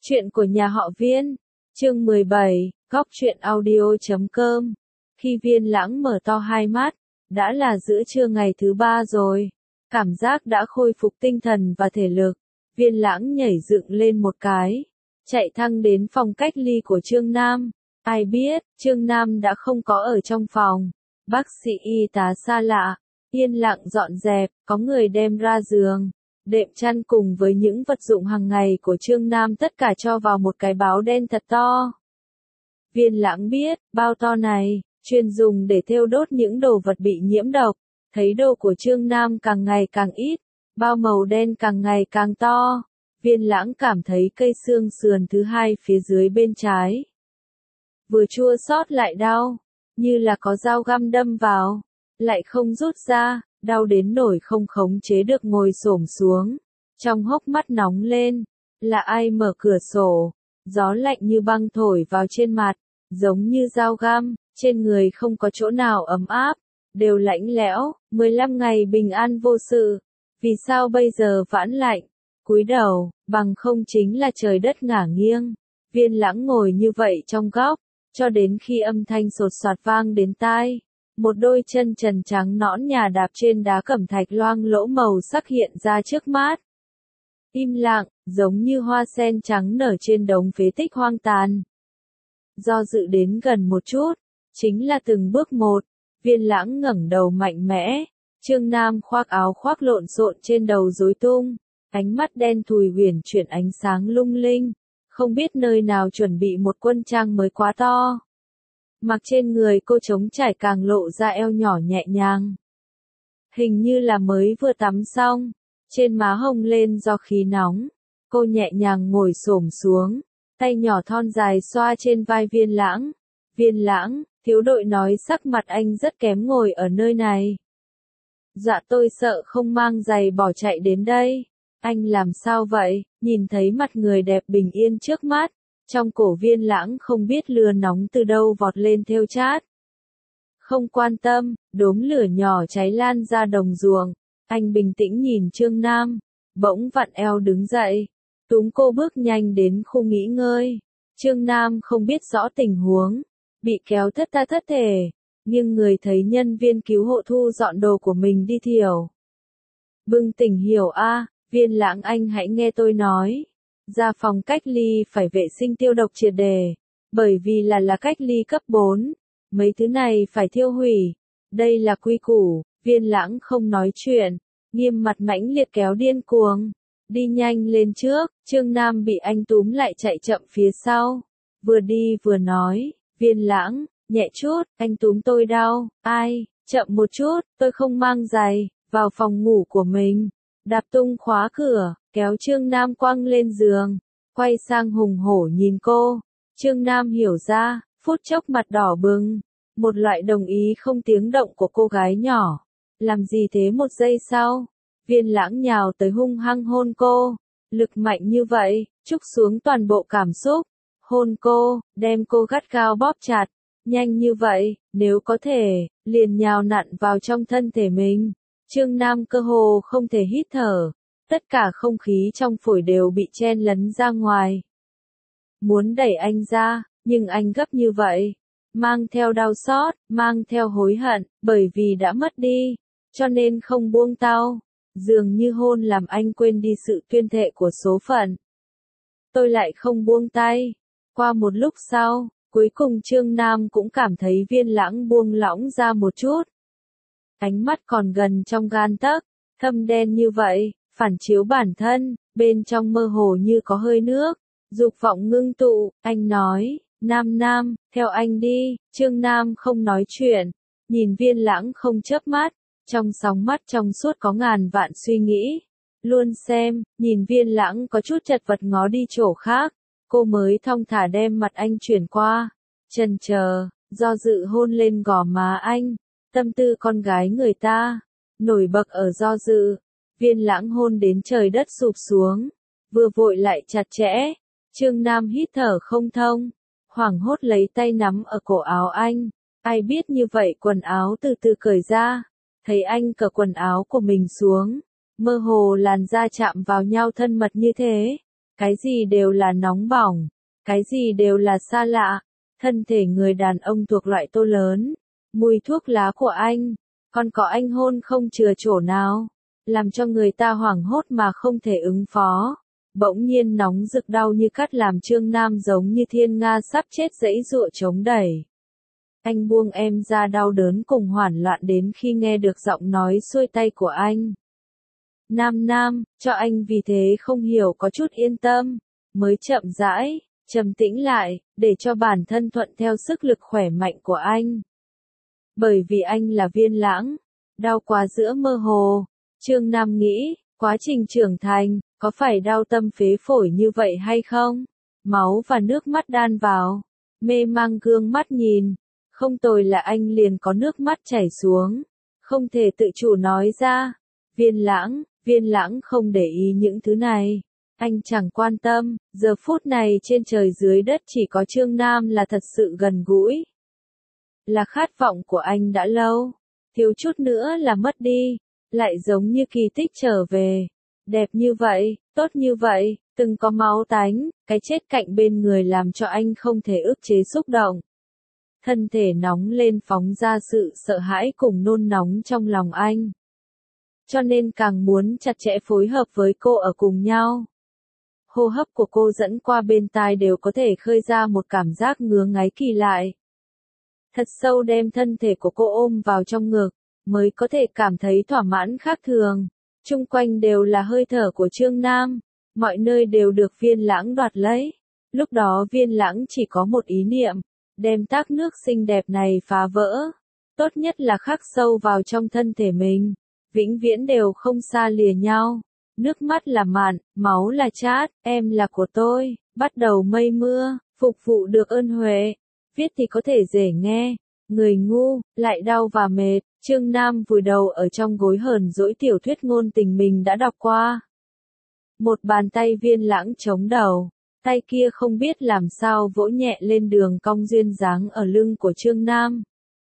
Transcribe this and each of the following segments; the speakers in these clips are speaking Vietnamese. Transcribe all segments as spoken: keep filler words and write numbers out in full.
Chuyện của nhà họ Viên, chương mười bảy, góc truyện audio chấm com. Khi Viên Lãng mở to hai mắt, đã là giữa trưa ngày thứ ba rồi. Cảm giác đã khôi phục tinh thần và thể lực. Viên Lãng nhảy dựng lên một cái, chạy thẳng đến phòng cách ly của Trương Nam. Ai biết, Trương Nam đã không có ở trong phòng. Bác sĩ y tá xa lạ, yên lặng dọn dẹp, có người đem ra giường, đệm chăn cùng với những vật dụng hàng ngày của Trương Nam tất cả cho vào một cái báo đen thật to. Viên Lãng biết, bao to này, chuyên dùng để thêu đốt những đồ vật bị nhiễm độc. Thấy đồ của Trương Nam càng ngày càng ít, bao màu đen càng ngày càng to. Viên Lãng cảm thấy cây xương sườn thứ hai phía dưới bên trái vừa chua xót lại đau, như là có dao găm đâm vào, lại không rút ra, đau đến nỗi không khống chế được ngồi xổm xuống. Trong hốc mắt nóng lên, là ai mở cửa sổ, gió lạnh như băng thổi vào trên mặt, giống như dao găm, trên người không có chỗ nào ấm áp, đều lạnh lẽo. mười lăm ngày bình an vô sự, vì sao bây giờ vãn lạnh? Cúi đầu, bằng không chính là trời đất ngả nghiêng. Viên Lãng ngồi như vậy trong góc, cho đến khi âm thanh sột soạt vang đến tai. Một đôi chân trần trắng nõn nhà đạp trên đá cẩm thạch loang lỗ màu sắc hiện ra trước mắt. Im lặng, giống như hoa sen trắng nở trên đống phế tích hoang tàn. Do dự đến gần một chút, chính là từng bước một. Viên Lãng ngẩng đầu mạnh mẽ. Trương Nam khoác áo khoác lộn xộn trên đầu rối tung, ánh mắt đen thùi huyền chuyển ánh sáng lung linh, không biết nơi nào chuẩn bị một quân trang mới quá to. Mặc trên người cô trống trải càng lộ ra eo nhỏ nhẹ nhàng. Hình như là mới vừa tắm xong, trên má hồng lên do khí nóng. Cô nhẹ nhàng ngồi xổm xuống, tay nhỏ thon dài xoa trên vai Viên Lãng. Viên Lãng, thiếu đội nói sắc mặt anh rất kém ngồi ở nơi này. Dạ tôi sợ không mang giày bỏ chạy đến đây. Anh làm sao vậy? Nhìn thấy mặt người đẹp bình yên trước mắt, trong cổ Viên Lãng không biết lửa nóng từ đâu vọt lên theo chát. Không quan tâm, đốm lửa nhỏ cháy lan ra đồng ruộng. Anh bình tĩnh nhìn Trương Nam, bỗng vặn eo đứng dậy, túm cô bước nhanh đến khu nghỉ ngơi. Trương Nam không biết rõ tình huống, bị kéo thất tha thất thể, nhưng người thấy nhân viên cứu hộ thu dọn đồ của mình đi thiểu. Bừng tỉnh hiểu a, à, Viên Lãng anh hãy nghe tôi nói. Ra phòng cách ly phải vệ sinh tiêu độc triệt đề, bởi vì là là cách ly cấp bốn. Mấy thứ này phải thiêu hủy. Đây là quy củ. Viên Lãng không nói chuyện, nghiêm mặt mãnh liệt kéo điên cuồng. Đi nhanh lên trước, Trương Nam bị anh túm lại chạy chậm phía sau. Vừa đi vừa nói, Viên Lãng, nhẹ chút, anh túm tôi đau. Ai, chậm một chút, tôi không mang giày. Vào phòng ngủ của mình, đạp tung khóa cửa, kéo Trương Nam quăng lên giường, quay sang hùng hổ nhìn cô. Trương Nam hiểu ra, phút chốc mặt đỏ bừng, một loại đồng ý không tiếng động của cô gái nhỏ. Làm gì thế? Một giây sau, Viên Lãng nhào tới hung hăng hôn cô, lực mạnh như vậy, trút xuống toàn bộ cảm xúc. Hôn cô, đem cô gắt gao bóp chặt, nhanh như vậy, nếu có thể, liền nhào nặn vào trong thân thể mình. Trương Nam cơ hồ không thể hít thở, tất cả không khí trong phổi đều bị chen lấn ra ngoài. Muốn đẩy anh ra, nhưng anh gấp như vậy, mang theo đau xót, mang theo hối hận, bởi vì đã mất đi, cho nên không buông tao. Dường như hôn làm anh quên đi sự tuyên thệ của số phận. Tôi lại không buông tay. Qua một lúc sau, cuối cùng Trương Nam cũng cảm thấy Viên Lãng buông lỏng ra một chút. Ánh mắt còn gần trong gan tấc, thâm đen như vậy, phản chiếu bản thân, bên trong mơ hồ như có hơi nước, dục vọng ngưng tụ. Anh nói, Nam Nam, theo anh đi. Trương Nam không nói chuyện, nhìn Viên Lãng không chớp mắt, trong sóng mắt trong suốt có ngàn vạn suy nghĩ. Luôn xem, nhìn Viên Lãng có chút chật vật ngó đi chỗ khác, cô mới thong thả đem mặt anh chuyển qua, chần chờ, do dự hôn lên gò má anh. Tâm tư con gái người ta, nổi bật ở do dự. Viên Lãng hôn đến trời đất sụp xuống, vừa vội lại chặt chẽ. Trương Nam hít thở không thông, hoảng hốt lấy tay nắm ở cổ áo anh. Ai biết như vậy quần áo từ từ cởi ra, thấy anh cởi quần áo của mình xuống, mơ hồ làn da chạm vào nhau thân mật như thế. Cái gì đều là nóng bỏng, cái gì đều là xa lạ. Thân thể người đàn ông thuộc loại tô lớn, mùi thuốc lá của anh, còn có anh hôn không chừa chỗ nào, làm cho người ta hoảng hốt mà không thể ứng phó. Bỗng nhiên nóng rực đau như cắt làm Trương Nam giống như thiên nga sắp chết giãy giụa chống đẩy. Anh buông em ra, đau đớn cùng hoảng loạn đến khi nghe được giọng nói xuôi tay của anh. Nam Nam, cho anh vì thế không hiểu có chút yên tâm, mới chậm rãi, trầm tĩnh lại, để cho bản thân thuận theo sức lực khỏe mạnh của anh. Bởi vì anh là Viên Lãng, đau quá giữa mơ hồ, Trương Nam nghĩ, quá trình trưởng thành, có phải đau tâm phế phổi như vậy hay không? Máu và nước mắt đan vào, mê mang gương mắt nhìn, không tồi là anh liền có nước mắt chảy xuống, không thể tự chủ nói ra. Viên Lãng, Viên Lãng không để ý những thứ này, anh chẳng quan tâm, giờ phút này trên trời dưới đất chỉ có Trương Nam là thật sự gần gũi. Là khát vọng của anh đã lâu, thiếu chút nữa là mất đi, lại giống như kỳ tích trở về. Đẹp như vậy, tốt như vậy, từng có máu tánh, cái chết cạnh bên người làm cho anh không thể ức chế xúc động. Thân thể nóng lên phóng ra sự sợ hãi cùng nôn nóng trong lòng anh. Cho nên càng muốn chặt chẽ phối hợp với cô ở cùng nhau. Hô hấp của cô dẫn qua bên tai đều có thể khơi ra một cảm giác ngứa ngáy kỳ lại. Thật sâu đem thân thể của cô ôm vào trong ngực, mới có thể cảm thấy thỏa mãn khác thường. Chung quanh đều là hơi thở của Trương Nam, mọi nơi đều được Viên Lãng đoạt lấy. Lúc đó Viên Lãng chỉ có một ý niệm, đem thác nước xinh đẹp này phá vỡ. Tốt nhất là khắc sâu vào trong thân thể mình, vĩnh viễn đều không xa lìa nhau. Nước mắt là mặn, máu là chát, em là của tôi, bắt đầu mây mưa, phục vụ được ơn huệ. Viết thì có thể dễ nghe, người ngu, lại đau và mệt. Trương Nam vùi đầu ở trong gối hờn dỗi tiểu thuyết ngôn tình mình đã đọc qua. Một bàn tay Viên Lãng chống đầu, tay kia không biết làm sao vỗ nhẹ lên đường cong duyên dáng ở lưng của Trương Nam.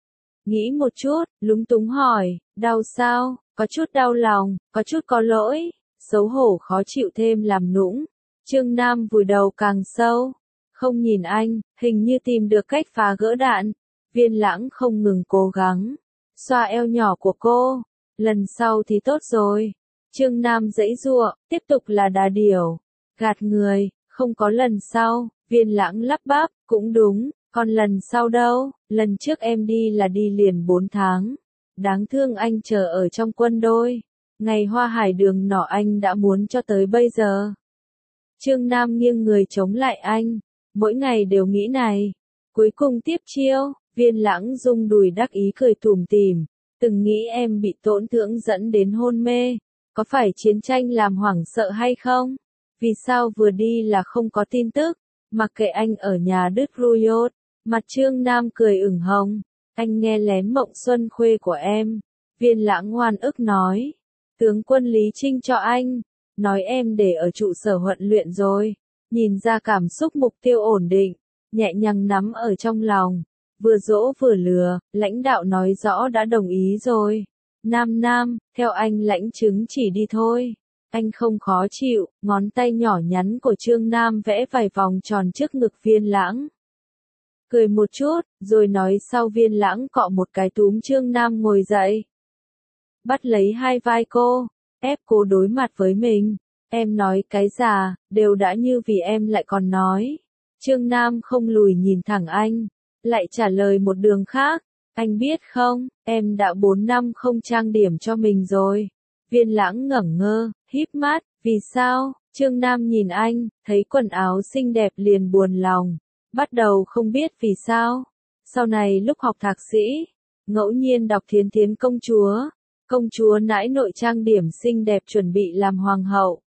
Nghĩ một chút, lúng túng hỏi, đau sao, có chút đau lòng, có chút có lỗi, xấu hổ khó chịu thêm làm nũng. Trương Nam vùi đầu càng sâu, không nhìn anh, hình như tìm được cách phá gỡ đạn. Viên Lãng không ngừng cố gắng, xoa eo nhỏ của cô, lần sau thì tốt rồi. Trương Nam giãy giụa, tiếp tục là đà điểu, gạt người, không có lần sau. Viên Lãng lắp bắp, cũng đúng, còn lần sau đâu, lần trước em đi là đi liền bốn tháng. Đáng thương anh chờ ở trong quân đôi, ngày hoa hải đường nọ anh đã muốn cho tới bây giờ. Trương Nam nghiêng người chống lại anh, mỗi ngày đều nghĩ này. Cuối cùng tiếp chiêu, Viên Lãng rung đùi đắc ý cười tủm tỉm, từng nghĩ em bị tổn thương dẫn đến hôn mê, có phải chiến tranh làm hoảng sợ hay không? Vì sao vừa đi là không có tin tức, mặc kệ anh ở nhà đứt Ruyot. Mặt Trương Nam cười ửng hồng, anh nghe lén mộng xuân khuê của em. Viên Lãng ngoan ức nói, tướng quân Lý Trinh cho anh, nói em để ở trụ sở huấn luyện rồi. Nhìn ra cảm xúc mục tiêu ổn định, nhẹ nhàng nắm ở trong lòng, vừa dỗ vừa lừa, lãnh đạo nói rõ đã đồng ý rồi. Nam Nam, theo anh lãnh chứng chỉ đi thôi. Anh không khó chịu, ngón tay nhỏ nhắn của Trương Nam vẽ vài vòng tròn trước ngực Viên Lãng. Cười một chút, rồi nói sau. Viên Lãng cọ một cái túm Trương Nam ngồi dậy. Bắt lấy hai vai cô, ép cô đối mặt với mình. Em nói cái già, đều đã như vì em lại còn nói. Trương Nam không lùi nhìn thẳng anh, lại trả lời một đường khác. Anh biết không, em đã bốn năm không trang điểm cho mình rồi. Viên Lãng ngẩn ngơ, híp mắt, vì sao? Trương Nam nhìn anh, thấy quần áo xinh đẹp liền buồn lòng. Bắt đầu không biết vì sao. Sau này lúc học thạc sĩ, ngẫu nhiên đọc Thiến Thiến công chúa. Công chúa nãi nội trang điểm xinh đẹp chuẩn bị làm hoàng hậu.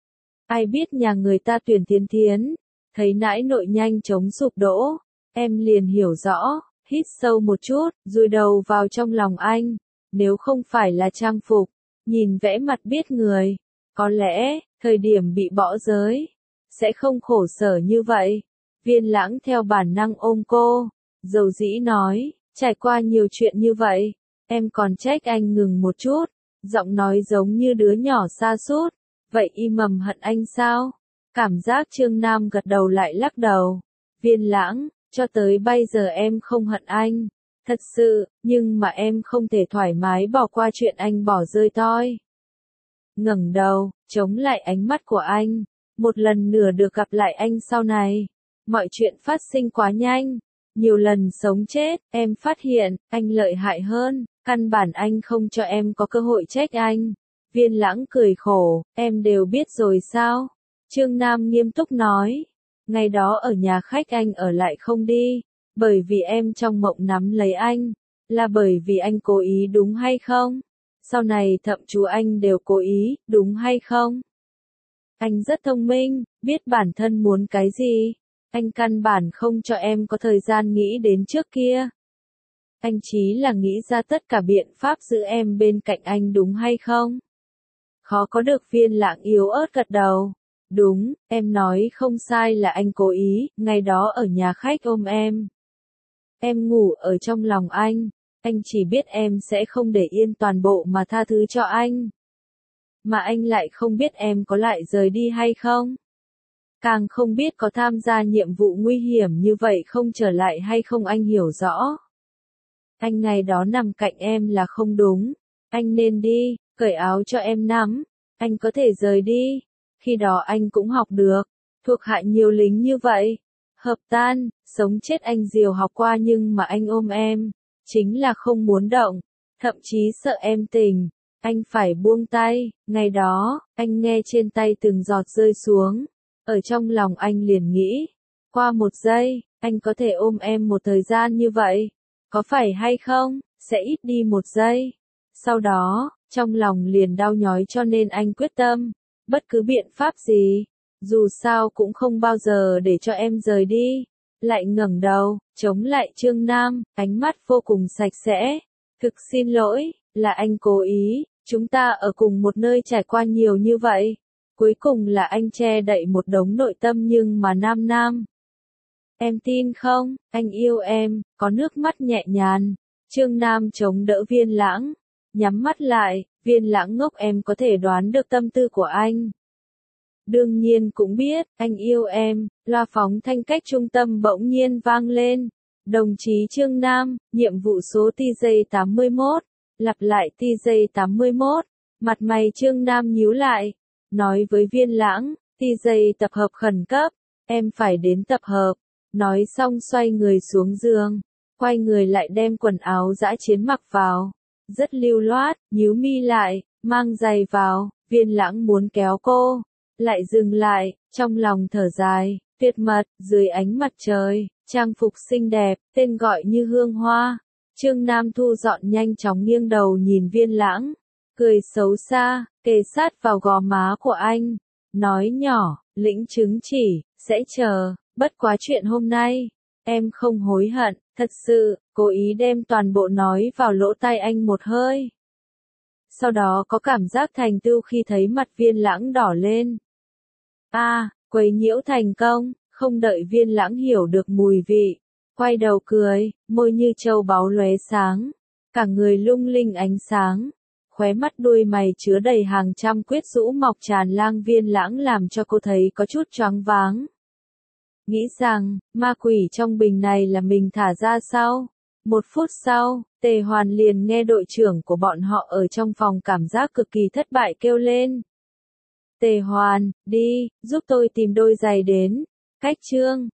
Ai biết nhà người ta tuyển Thiến Thiến, thấy nãi nội nhanh chóng sụp đổ. Em liền hiểu rõ, hít sâu một chút, dùi đầu vào trong lòng anh. Nếu không phải là trang phục, nhìn vẽ mặt biết người, có lẽ, thời điểm bị bỏ giới, sẽ không khổ sở như vậy. Viên Lãng theo bản năng ôm cô, dầu dĩ nói, trải qua nhiều chuyện như vậy, em còn trách anh ngừng một chút, giọng nói giống như đứa nhỏ sa sút, vậy y mầm hận anh sao? Cảm giác Trương Nam gật đầu lại lắc đầu. Viên Lãng, cho tới bây giờ em không hận anh. Thật sự, nhưng mà em không thể thoải mái bỏ qua chuyện anh bỏ rơi tôi. Ngẩng đầu, chống lại ánh mắt của anh. Một lần nữa được gặp lại anh sau này. Mọi chuyện phát sinh quá nhanh. Nhiều lần sống chết, em phát hiện, anh lợi hại hơn. Căn bản anh không cho em có cơ hội trách anh. Viên Lãng cười khổ, em đều biết rồi sao? Trương Nam nghiêm túc nói. Ngày đó ở nhà khách anh ở lại không đi. Bởi vì em trong mộng nắm lấy anh. Là bởi vì anh cố ý đúng hay không? Sau này thậm chú anh đều cố ý, đúng hay không? Anh rất thông minh, biết bản thân muốn cái gì. Anh căn bản không cho em có thời gian nghĩ đến trước kia. Anh chí là nghĩ ra tất cả biện pháp giữ em bên cạnh anh đúng hay không? Khó có được. Viên Lãng yếu ớt gật đầu. Đúng, em nói không sai là anh cố ý, ngày đó ở nhà khách ôm em. Em ngủ ở trong lòng anh, anh chỉ biết em sẽ không để yên toàn bộ mà tha thứ cho anh. Mà anh lại không biết em có lại rời đi hay không. Càng không biết có tham gia nhiệm vụ nguy hiểm như vậy không trở lại hay không anh hiểu rõ. Anh ngày đó nằm cạnh em là không đúng, anh nên đi, cởi áo cho em nắm, anh có thể rời đi. Khi đó anh cũng học được, thuộc hạ nhiều lính như vậy. Hợp tan, sống chết anh diều học qua nhưng mà anh ôm em, chính là không muốn động, thậm chí sợ em tỉnh, anh phải buông tay. Ngày đó, anh nghe trên tay từng giọt rơi xuống, ở trong lòng anh liền nghĩ, qua một giây, anh có thể ôm em một thời gian như vậy, có phải hay không, sẽ ít đi một giây. Sau đó, trong lòng liền đau nhói cho nên anh quyết tâm, bất cứ biện pháp gì, dù sao cũng không bao giờ để cho em rời đi. Lại ngẩng đầu, chống lại Trương Nam, ánh mắt vô cùng sạch sẽ. Thực xin lỗi, là anh cố ý, chúng ta ở cùng một nơi trải qua nhiều như vậy. Cuối cùng là anh che đậy một đống nội tâm nhưng mà Nam Nam. Em tin không, anh yêu em, có nước mắt nhẹ nhàng. Trương Nam chống đỡ Viên Lãng, nhắm mắt lại, Viên Lãng ngốc em có thể đoán được tâm tư của anh. Đương nhiên cũng biết, anh yêu em, loa phóng thanh cách trung tâm bỗng nhiên vang lên. Đồng chí Trương Nam, nhiệm vụ số T J tám mươi mốt, lặp lại T J tám mươi mốt, mặt mày Trương Nam nhíu lại, nói với Viên Lãng, T J tập hợp khẩn cấp, em phải đến tập hợp, nói xong xoay người xuống giường, quay người lại đem quần áo dã chiến mặc vào, rất lưu loát, nhíu mi lại, mang giày vào, Viên Lãng muốn kéo cô. Lại dừng lại, trong lòng thở dài, tuyệt mật, dưới ánh mặt trời, trang phục xinh đẹp, tên gọi như hương hoa. Trương Nam thu dọn nhanh chóng nghiêng đầu nhìn Viên Lãng, cười xấu xa, kề sát vào gò má của anh, nói nhỏ, lĩnh chứng chỉ, sẽ chờ, bất quá chuyện hôm nay, em không hối hận, thật sự, cố ý đem toàn bộ nói vào lỗ tai anh một hơi. Sau đó có cảm giác thành tựu khi thấy mặt Viên Lãng đỏ lên. A, à, quấy nhiễu thành công, không đợi Viên Lãng hiểu được mùi vị, quay đầu cười, môi như châu báu lóe sáng, cả người lung linh ánh sáng, khóe mắt đuôi mày chứa đầy hàng trăm quyết rũ mọc tràn lang. Viên Lãng làm cho cô thấy có chút choáng váng. Nghĩ rằng, ma quỷ trong bình này là mình thả ra sao? Một phút sau, Tề Hoàn liền nghe đội trưởng của bọn họ ở trong phòng cảm giác cực kỳ thất bại kêu lên. Tề Hoàn, đi, giúp tôi tìm đôi giày đến. Cách Trương